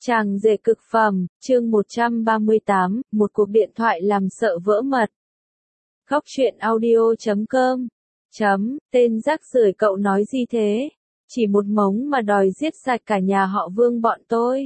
Chàng rể cực phẩm, chương 138, một cuộc điện thoại làm sợ vỡ mật. Góc truyện audio.com. Tên rác rưởi cậu nói gì thế? Chỉ một mống mà đòi giết sạch cả nhà họ Vương bọn tôi.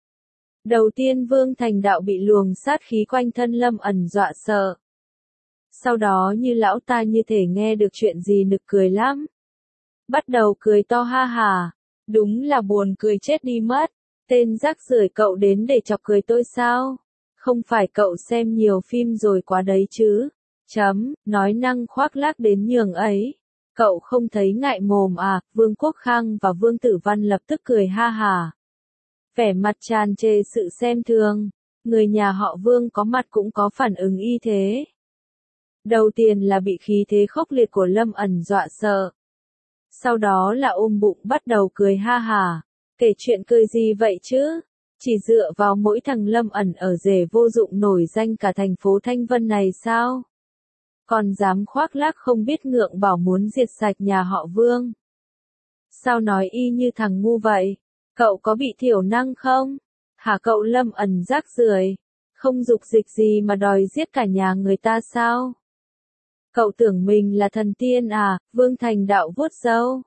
Đầu tiên Vương Thành Đạo bị luồng sát khí quanh thân Lâm ẩn dọa sợ. Sau đó như lão ta như thể nghe được chuyện gì nực cười lắm. Bắt đầu cười to ha hà. Đúng là buồn cười chết đi mất. Tên rác rưởi cậu đến để chọc cười tôi sao? Không phải cậu xem nhiều phim rồi quá đấy chứ? Nói năng khoác lác đến nhường ấy. Cậu không thấy ngại mồm à? Vương Quốc Khang và Vương Tử Văn lập tức cười ha hà. Vẻ mặt tràn trề sự xem thường. Người nhà họ Vương có mặt cũng có phản ứng y thế. Đầu tiên là bị khí thế khốc liệt của Lâm ẩn dọa sợ. Sau đó là ôm bụng bắt đầu cười ha hà. Kể chuyện cười gì vậy chứ? Chỉ dựa vào mỗi thằng Lâm ẩn ở rể vô dụng nổi danh cả thành phố Thanh Vân này sao? Còn dám khoác lác không biết ngượng bảo muốn diệt sạch nhà họ Vương. Sao nói y như thằng ngu vậy? Cậu có bị thiểu năng không? Hả cậu Lâm ẩn rác rưởi, không dục dịch gì mà đòi giết cả nhà người ta sao? Cậu tưởng mình là thần tiên à? Vương Thành Đạo vuốt râu.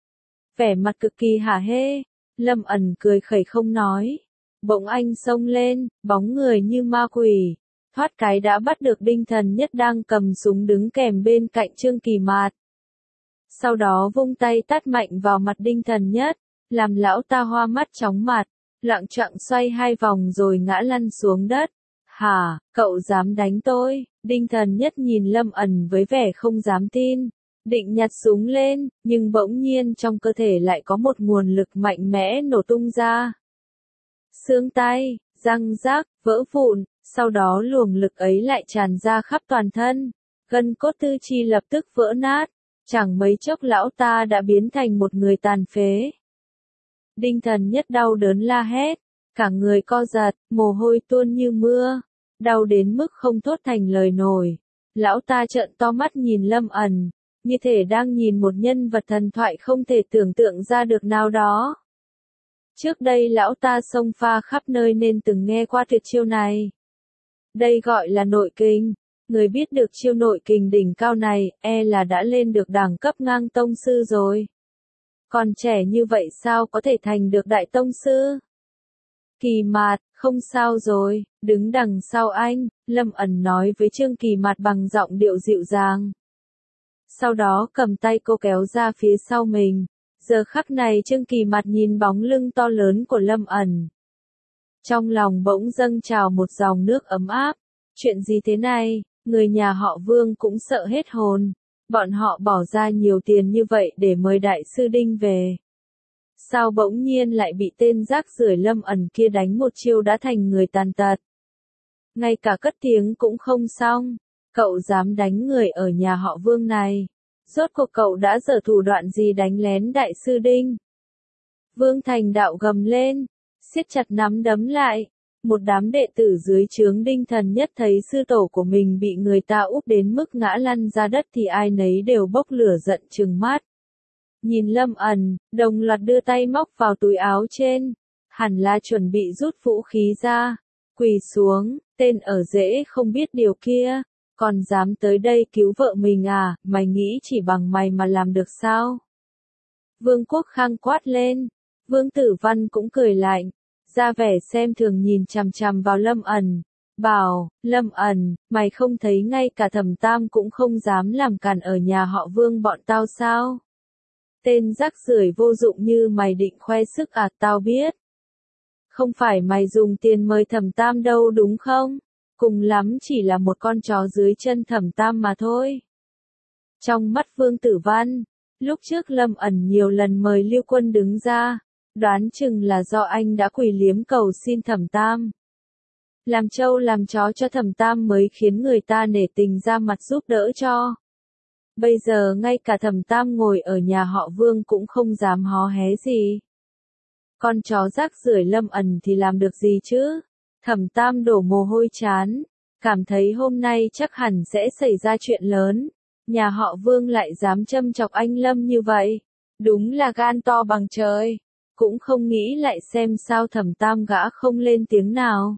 Vẻ mặt cực kỳ hả hê. Lâm ẩn cười khẩy không nói. Bỗng anh xông lên, bóng người như ma quỷ. Thoát cái đã bắt được Đinh Thần Nhất đang cầm súng đứng kèm bên cạnh Trương Kỳ Mạt. Sau đó vung tay tát mạnh vào mặt Đinh Thần Nhất, làm lão ta hoa mắt chóng mặt, loạng choạng xoay hai vòng rồi ngã lăn xuống đất. Hả, cậu dám đánh tôi? Đinh Thần Nhất nhìn Lâm ẩn với vẻ không dám tin. Định nhặt súng lên, nhưng bỗng nhiên trong cơ thể lại có một nguồn lực mạnh mẽ nổ tung ra. Xương tay, răng rác, vỡ vụn, sau đó luồng lực ấy lại tràn ra khắp toàn thân. Gân cốt tư chi lập tức vỡ nát, chẳng mấy chốc lão ta đã biến thành một người tàn phế. Đinh Thần Nhất đau đớn la hét, cả người co giật, mồ hôi tuôn như mưa, đau đến mức không thốt thành lời nổi. Lão ta trợn to mắt nhìn Lâm ẩn, như thể đang nhìn một nhân vật thần thoại không thể tưởng tượng ra được nào đó. Trước đây lão ta xông pha khắp nơi nên từng nghe qua tuyệt chiêu này. Đây gọi là nội kình. Người biết được chiêu nội kình đỉnh cao này, là đã lên được đẳng cấp ngang tông sư rồi. Còn trẻ như vậy sao có thể thành được đại tông sư? Kỳ Mạt, không sao rồi, đứng đằng sau anh, Lâm ẩn nói với Trương Kỳ Mạt bằng giọng điệu dịu dàng. Sau đó cầm tay cô kéo ra phía sau mình. Giờ khắc này Trương Kỳ Mạt nhìn bóng lưng to lớn của Lâm ẩn. Trong lòng bỗng dâng trào một dòng nước ấm áp. Chuyện gì thế này? Người nhà họ Vương cũng sợ hết hồn. Bọn họ bỏ ra nhiều tiền như vậy để mời đại sư Đinh về. Sao bỗng nhiên lại bị tên rác rưởi Lâm ẩn kia đánh một chiêu đã thành người tàn tật? Ngay cả cất tiếng cũng không xong. Cậu dám đánh người ở nhà họ Vương này? Rốt cuộc cậu đã giở thủ đoạn gì đánh lén đại sư Đinh? Vương Thành Đạo gầm lên, siết chặt nắm đấm lại. Một đám đệ tử dưới trướng Đinh Thần Nhất thấy sư tổ của mình bị người ta úp đến mức ngã lăn ra đất thì ai nấy đều bốc lửa giận trừng mắt. Nhìn Lâm ẩn, đồng loạt đưa tay móc vào túi áo trên, hẳn là chuẩn bị rút vũ khí ra. Quỳ xuống, tên ở rễ không biết điều kia. Còn dám tới đây cứu vợ mình à? Mày nghĩ chỉ bằng mày mà làm được sao? Vương Quốc Khang quát lên. Vương Tử Văn cũng cười lạnh, ra vẻ xem thường nhìn chằm chằm vào Lâm ẩn. Bảo, Lâm ẩn, mày không thấy ngay cả Thẩm Tam cũng không dám làm cản ở nhà họ Vương bọn tao sao? Tên rác rưởi vô dụng như mày định khoe sức à? Tao biết. Không phải mày dùng tiền mời Thẩm Tam đâu đúng không? Cùng lắm chỉ là một con chó dưới chân Thẩm Tam mà thôi. Trong mắt Vương Tử Văn, lúc trước Lâm ẩn nhiều lần mời Lưu Quân đứng ra, đoán chừng là do anh đã quỳ liếm cầu xin Thẩm Tam. Làm trâu làm chó cho Thẩm Tam mới khiến người ta nể tình ra mặt giúp đỡ cho. Bây giờ ngay cả Thẩm Tam ngồi ở nhà họ Vương cũng không dám hó hé gì. Con chó rác rưởi Lâm ẩn thì làm được gì chứ? Thẩm Tam đổ mồ hôi chán, cảm thấy hôm nay chắc hẳn sẽ xảy ra chuyện lớn. Nhà họ Vương lại dám châm chọc anh Lâm như vậy. Đúng là gan to bằng trời. cũng không nghĩ lại xem sao Thẩm Tam gã không lên tiếng nào.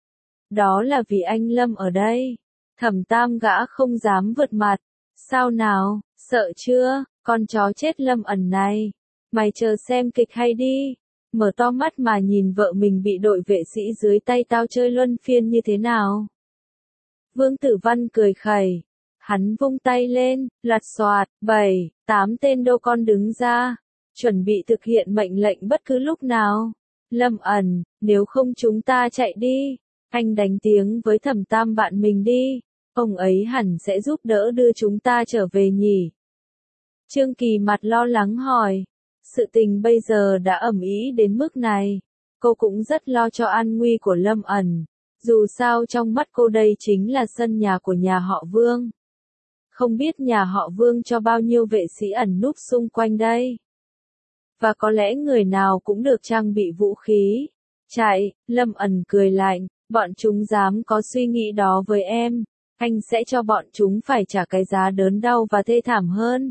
Đó là vì anh Lâm ở đây. Thẩm Tam gã không dám vượt mặt. Sao nào, sợ chưa, con chó chết Lâm Ẩn này. Mày chờ xem kịch hay đi. Mở to mắt mà nhìn vợ mình bị đội vệ sĩ dưới tay tao chơi luân phiên như thế nào. Vương Tử Văn cười khẩy. Hắn vung tay lên, lật xoạt, 7, 8 tên đô con đứng ra. Chuẩn bị thực hiện mệnh lệnh bất cứ lúc nào. Lâm Ẩn, nếu không chúng ta chạy đi. Anh đánh tiếng với Thẩm Tam bạn mình đi. Ông ấy hẳn sẽ giúp đỡ đưa chúng ta trở về nhỉ. Trương Kỳ mặt lo lắng hỏi. Sự tình bây giờ đã ầm ĩ đến mức này. Cô cũng rất lo cho an nguy của Lâm Ẩn. Dù sao trong mắt cô đây chính là sân nhà của nhà họ Vương. Không biết nhà họ Vương cho bao nhiêu vệ sĩ ẩn núp xung quanh đây. Và có lẽ người nào cũng được trang bị vũ khí. Chạy, Lâm Ẩn cười lạnh, bọn chúng dám có suy nghĩ đó với em. Anh sẽ cho bọn chúng phải trả cái giá đớn đau và thê thảm hơn.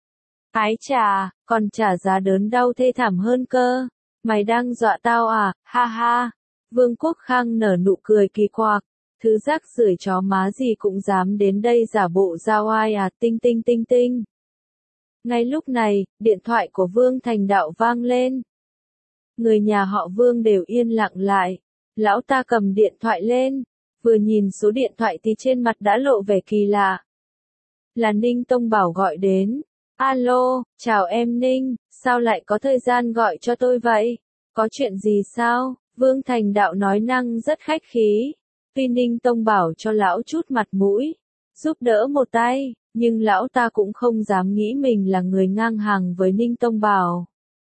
Ái chà, còn trả giá đớn đau thê thảm hơn cơ. Mày đang dọa tao à, ha ha. Vương Quốc Khang nở nụ cười kỳ quặc. Thứ rác rưởi chó má gì cũng dám đến đây giả bộ ra oai à, tinh tinh tinh tinh. Ngay lúc này, điện thoại của Vương Thành Đạo vang lên. Người nhà họ Vương đều yên lặng lại. Lão ta cầm điện thoại lên. Vừa nhìn số điện thoại thì trên mặt đã lộ vẻ kỳ lạ. Là Ninh Tông Bảo gọi đến. Alo, chào em Ninh, sao lại có thời gian gọi cho tôi vậy? Có chuyện gì sao? Vương Thành Đạo nói năng rất khách khí. Tuy Ninh Tông Bảo cho lão chút mặt mũi, giúp đỡ một tay, nhưng lão ta cũng không dám nghĩ mình là người ngang hàng với Ninh Tông Bảo.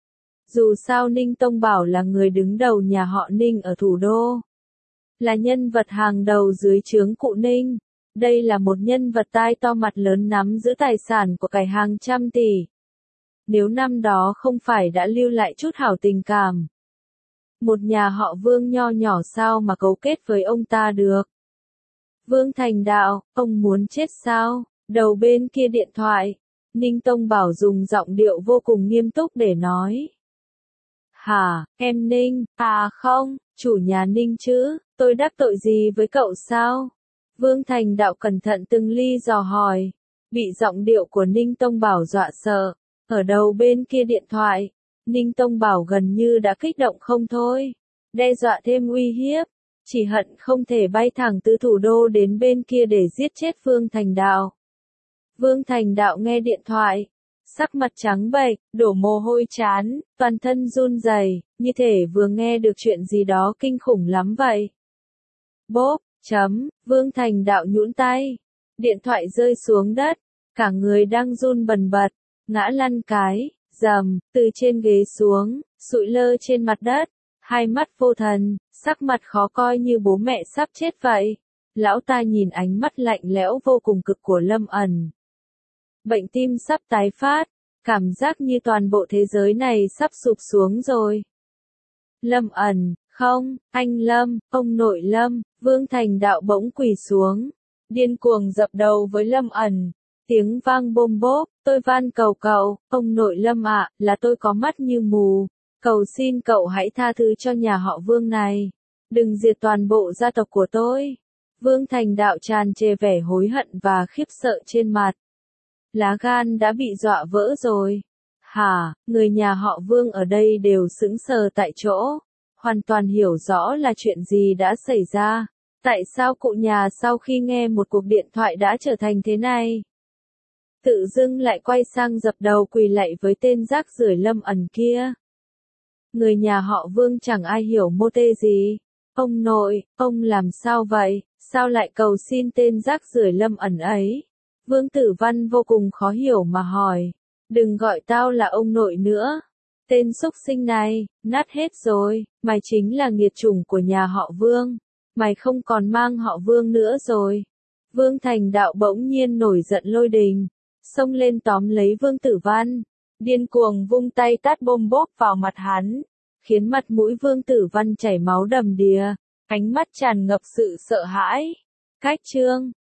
Dù sao Ninh Tông Bảo là người đứng đầu nhà họ Ninh ở thủ đô. Là nhân vật hàng đầu dưới trướng cụ Ninh. Đây là một nhân vật tai to mặt lớn nắm giữ tài sản của cải hàng trăm tỷ. Nếu năm đó không phải đã lưu lại chút hảo tình cảm. Một nhà họ Vương nho nhỏ sao mà cấu kết với ông ta được. Vương Thành Đạo, ông muốn chết sao? Đầu bên kia điện thoại, Ninh Tông Bảo dùng giọng điệu vô cùng nghiêm túc để nói. Hả, em Ninh, à không, chủ nhà Ninh chứ, tôi đắc tội gì với cậu sao? Vương Thành Đạo cẩn thận từng ly dò hỏi, bị giọng điệu của Ninh Tông Bảo dọa sợ. Ở đầu bên kia điện thoại, Ninh Tông Bảo gần như đã kích động không thôi, đe dọa thêm uy hiếp, chỉ hận không thể bay thẳng từ thủ đô đến bên kia để giết chết Vương Thành Đạo. Vương Thành Đạo nghe điện thoại, sắc mặt trắng bệch, đổ mồ hôi chán, toàn thân run rẩy, như thể vừa nghe được chuyện gì đó kinh khủng lắm vậy. Bốp, Vương Thành Đạo nhũn tay, điện thoại rơi xuống đất, cả người đang run bần bật, ngã lăn cái, rầm, từ trên ghế xuống, sụi lơ trên mặt đất, hai mắt vô thần, sắc mặt khó coi như bố mẹ sắp chết vậy. Lão ta nhìn ánh mắt lạnh lẽo vô cùng cực của Lâm Ẩn. Bệnh tim sắp tái phát, cảm giác như toàn bộ thế giới này sắp sụp xuống rồi. Lâm Ẩn, không, anh Lâm, ông nội Lâm, Vương Thành Đạo bỗng quỳ xuống, điên cuồng dập đầu với Lâm Ẩn. Tiếng vang bôm bốp, tôi van cầu cậu, ông nội Lâm ạ, là tôi có mắt như mù. Cầu xin cậu hãy tha thứ cho nhà họ Vương này. Đừng diệt toàn bộ gia tộc của tôi. Vương Thành Đạo tràn trề vẻ hối hận và khiếp sợ trên mặt. Lá gan đã bị dọa vỡ rồi. Hả, người nhà họ Vương ở đây đều sững sờ tại chỗ. Hoàn toàn hiểu rõ là chuyện gì đã xảy ra. Tại sao cụ nhà sau khi nghe một cuộc điện thoại đã trở thành thế này? Tự dưng lại quay sang dập đầu quỳ lạy với tên rác rưởi Lâm Ẩn kia. Người nhà họ Vương chẳng ai hiểu mô tê gì. Ông nội, ông làm sao vậy? Sao lại cầu xin tên rác rưởi Lâm Ẩn ấy? Vương Tử Văn vô cùng khó hiểu mà hỏi. Đừng gọi tao là ông nội nữa. Tên xúc sinh này, nát hết rồi, mày chính là nghiệt chủng của nhà họ Vương. Mày không còn mang họ Vương nữa rồi. Vương Thành Đạo bỗng nhiên nổi giận lôi đình, xông lên tóm lấy Vương Tử Văn, điên cuồng vung tay tát bôm bốp vào mặt hắn, khiến mặt mũi Vương Tử Văn chảy máu đầm đìa, ánh mắt tràn ngập sự sợ hãi. Cách chương